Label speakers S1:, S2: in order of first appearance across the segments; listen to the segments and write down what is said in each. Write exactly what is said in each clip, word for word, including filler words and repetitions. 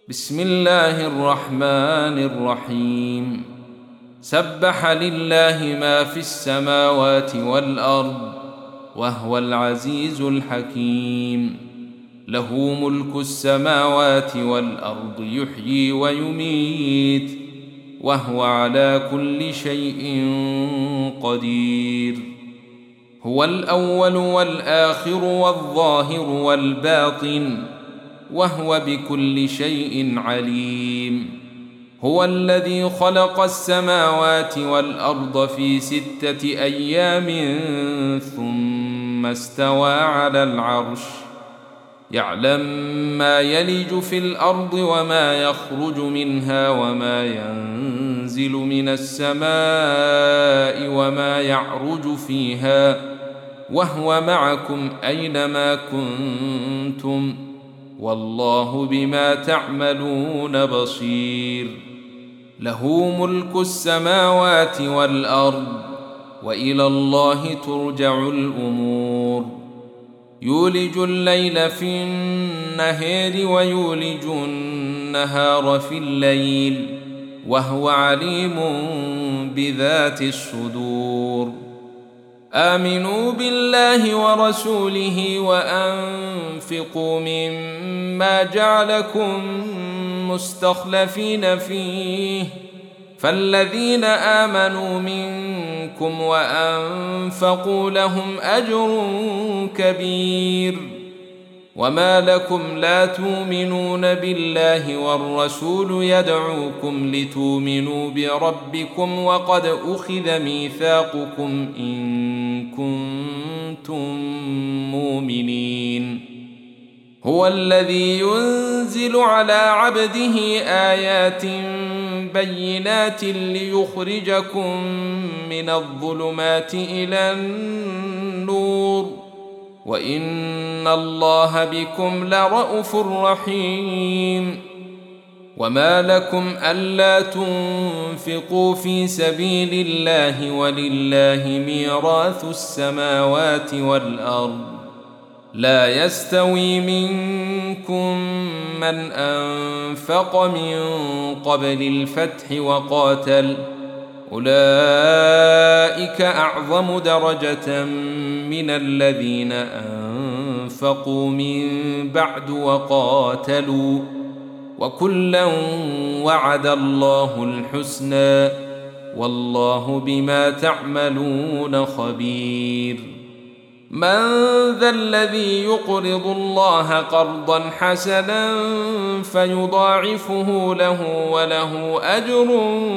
S1: بسم الله الرحمن الرحيم. سبح لله ما في السماوات والأرض وهو العزيز الحكيم. له ملك السماوات والأرض يحيي ويميت وهو على كل شيء قدير. هو الأول والآخر والظاهر والباطن وهو بكل شيء عليم. هو الذي خلق السماوات والأرض في ستة أيام ثم استوى على العرش، يعلم ما يلج في الأرض وما يخرج منها وما ينزل من السماء وما يعرج فيها، وهو معكم أينما كنتم والله بما تعملون بصير. له ملك السماوات والأرض وإلى الله ترجع الأمور. يولج الليل في النهار ويولج النهار في الليل وهو عليم بذات الصدور. آمنوا بالله ورسوله وأنفقوا مما جعلكم مستخلفين فيه، فالذين آمنوا منكم وأنفقوا لهم أجر كبير. وما لكم لا تؤمنون بالله والرسول يدعوكم لتؤمنوا بربكم وقد أخذ ميثاقكم إن كنتم مؤمنين. هو الذي ينزل على عبده آيات بينات ليخرجكم من الظلمات إلى النور وإن الله بكم لرءوف رحيم. وما لكم ألا تنفقوا في سبيل الله ولله ميراث السماوات والأرض، لا يستوي منكم من أنفق من قبل الفتح وقاتل، أولئك أعظم درجة من الذين أنفقوا من بعد وقاتلوا، وكلا وعد الله الحسنى والله بما تعملون خبير. من ذا الذي يقرض الله قرضا حسنا فيضاعفه له وله أجر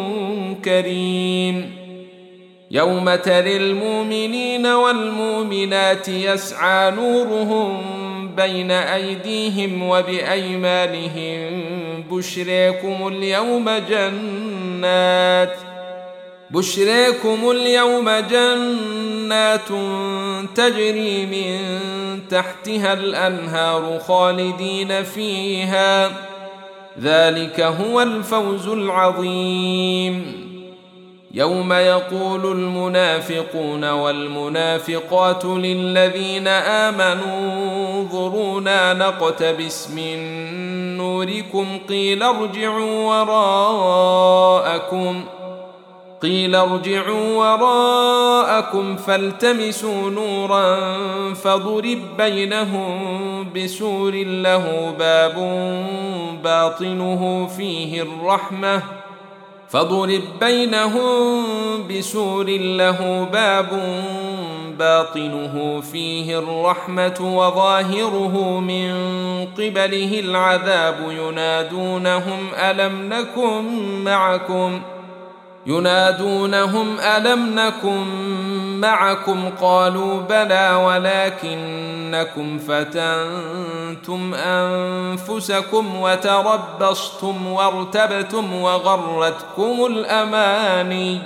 S1: كريم. يوم ترى المؤمنين والمؤمنات يسعى نورهم بين أيديهم وبأيمانهم بشريكم اليوم جنات بشريكم اليوم جنات تجري من تحتها الأنهار خالدين فيها، ذلك هو الفوز العظيم. يوم يقول المنافقون والمنافقات للذين آمنوا انظرونا نقتبس من نوركم قيل ارجعوا وراءكم قيل ارجعوا وراءكم فالتمسوا نورا فضرب بينهم بسور له باب باطنه فيه الرحمة فضرب بينهم بسور له باب باطنه فيه الرحمة وظاهره من قبله العذاب ينادونهم ألم نكن معكم ينادونهم ألم نكن معكم قالوا بلى ولكنكم فتنتم أنفسكم وتربصتم وارتبتم وغرتكم الأماني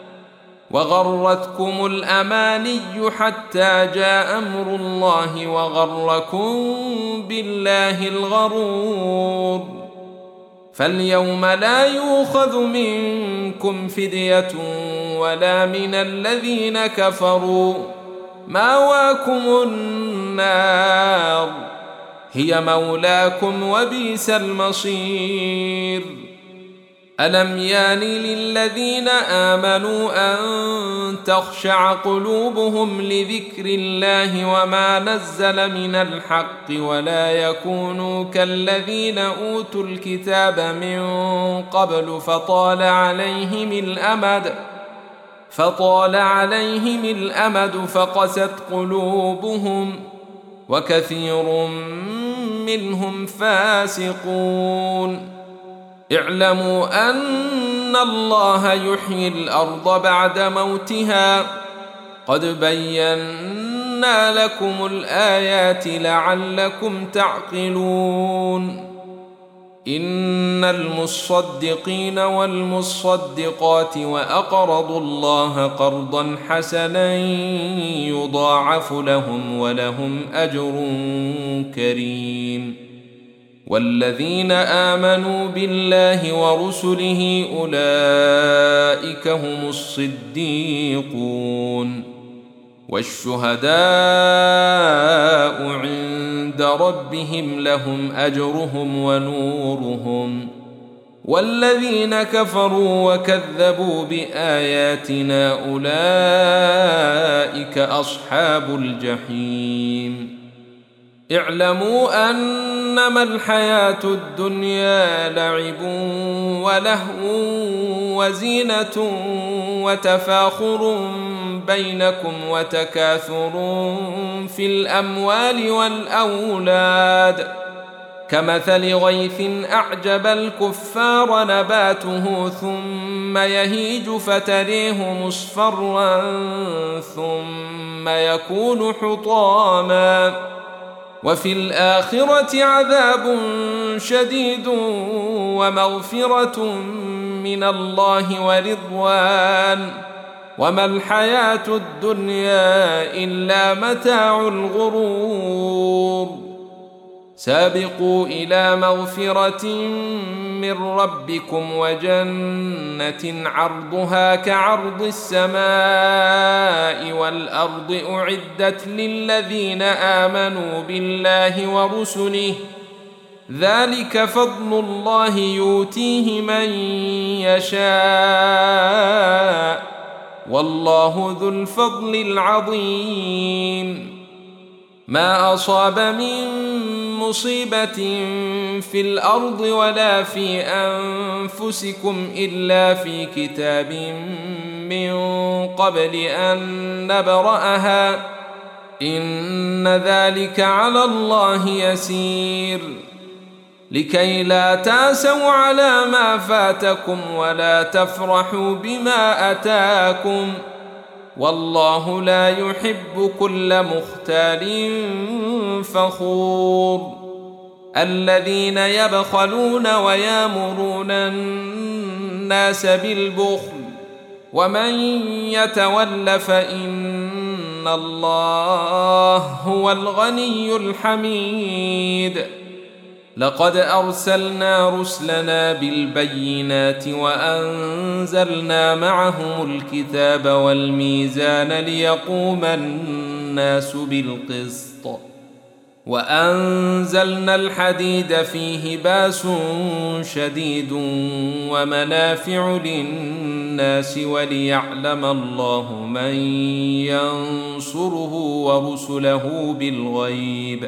S1: وغرتكم الأماني حتى جاء أمر الله وغركم بالله الغرور. فاليوم لا يؤخذ منكم فدية ولا من الذين كفروا، مأواكم النار هي مولاكم وبئس المصير. ألم يان للذين آمنوا أن تخشع قلوبهم لذكر الله وما نزل من الحق ولا يكونوا كالذين أوتوا الكتاب من قبل فطال عليهم الأمد فطال عليهم الأمد فقست قلوبهم وكثير منهم فاسقون. اعلموا أن الله يحيي الأرض بعد موتها قد بينا لكم الآيات لعلكم تعقلون. إن المصدقين والمصدقات وأقرضوا الله قرضا حسنا يضاعف لهم ولهم أجر كريم. والذين آمنوا بالله ورسله أولئك هم الصديقون والشهداء عند ربهم لهم أجرهم ونورهم. والذين كفروا وكذبوا بآياتنا أولئك أصحاب الجحيم. اعلموا أنما الحياة الدنيا لعب ولهو وزينة وتفاخر بينكم وتكاثر في الأموال والأولاد كمثل غيث أعجب الكفار نباته ثم يهيج فتريه مصفرا ثم يكون حطاما وفي الآخرة عذاب شديد ومغفرة من الله ورضوان وما الحياة الدنيا إلا متاع الغرور. سابقوا إلى مغفرة من ربكم وجنة عرضها كعرض السماء والأرض أعدت للذين آمنوا بالله ورسله ذلك فضل الله يؤتيه من يشاء والله ذو الفضل العظيم. ما أصاب من مصيبة في الأرض ولا في أنفسكم إلا في كتاب من قبل أن نبرأها إن ذلك على الله يسير. لكي لا تأسوا على ما فاتكم ولا تفرحوا بما أتاكم والله لا يحب كل مختال فخور. الذين يبخلون ويامرون الناس بالبخل ومن يتول فإن الله هو الغني الحميد. لقد أرسلنا رسلنا بالبينات وأنزلنا معهم الكتاب والميزان ليقوم الناس بالقسط وأنزلنا الحديد فيه بأس شديد ومنافع للناس وليعلم الله من ينصره ورسله بالغيب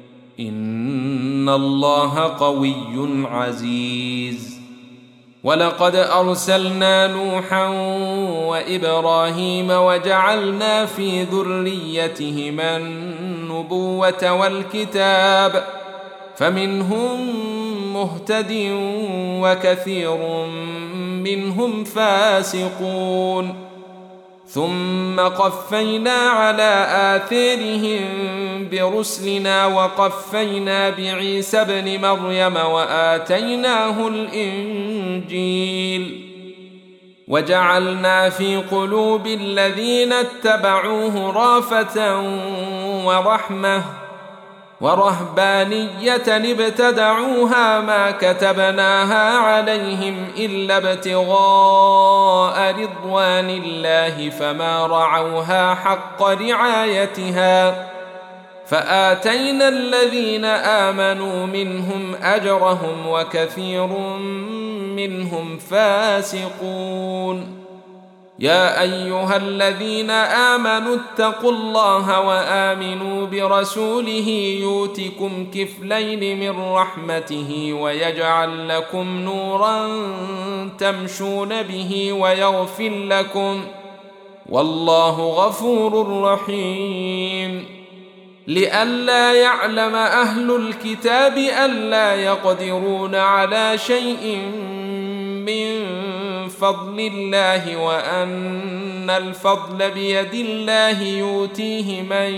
S1: إن الله قوي عزيز. ولقد أرسلنا نوحا وإبراهيم وجعلنا في ذريتهما النبوة والكتاب فمنهم مهتد وكثير منهم فاسقون. ثم قفينا على آثارهم برسلنا وقفينا بعيسى ابن مريم وآتيناه الإنجيل وجعلنا في قلوب الذين اتبعوه رأفة ورحمة ورهبانية ابتدعوها ما كتبناها عليهم إلا ابتغاء رضوان الله فما رعوها حق رعايتها فآتينا الذين آمنوا منهم أجرهم وكثير منهم فاسقون. يا أيها الذين آمنوا اتقوا الله وآمنوا برسوله يؤتكم كفلين من رحمته ويجعل لكم نورا تمشون به ويغفر لكم، والله غفور رحيم. لئلا يعلم أهل الكتاب ألا يقدرون على شيء من فضل الله وأن الفضل بيد الله يؤتيه من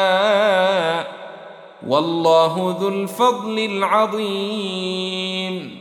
S1: يشاء، والله ذو الفضل العظيم.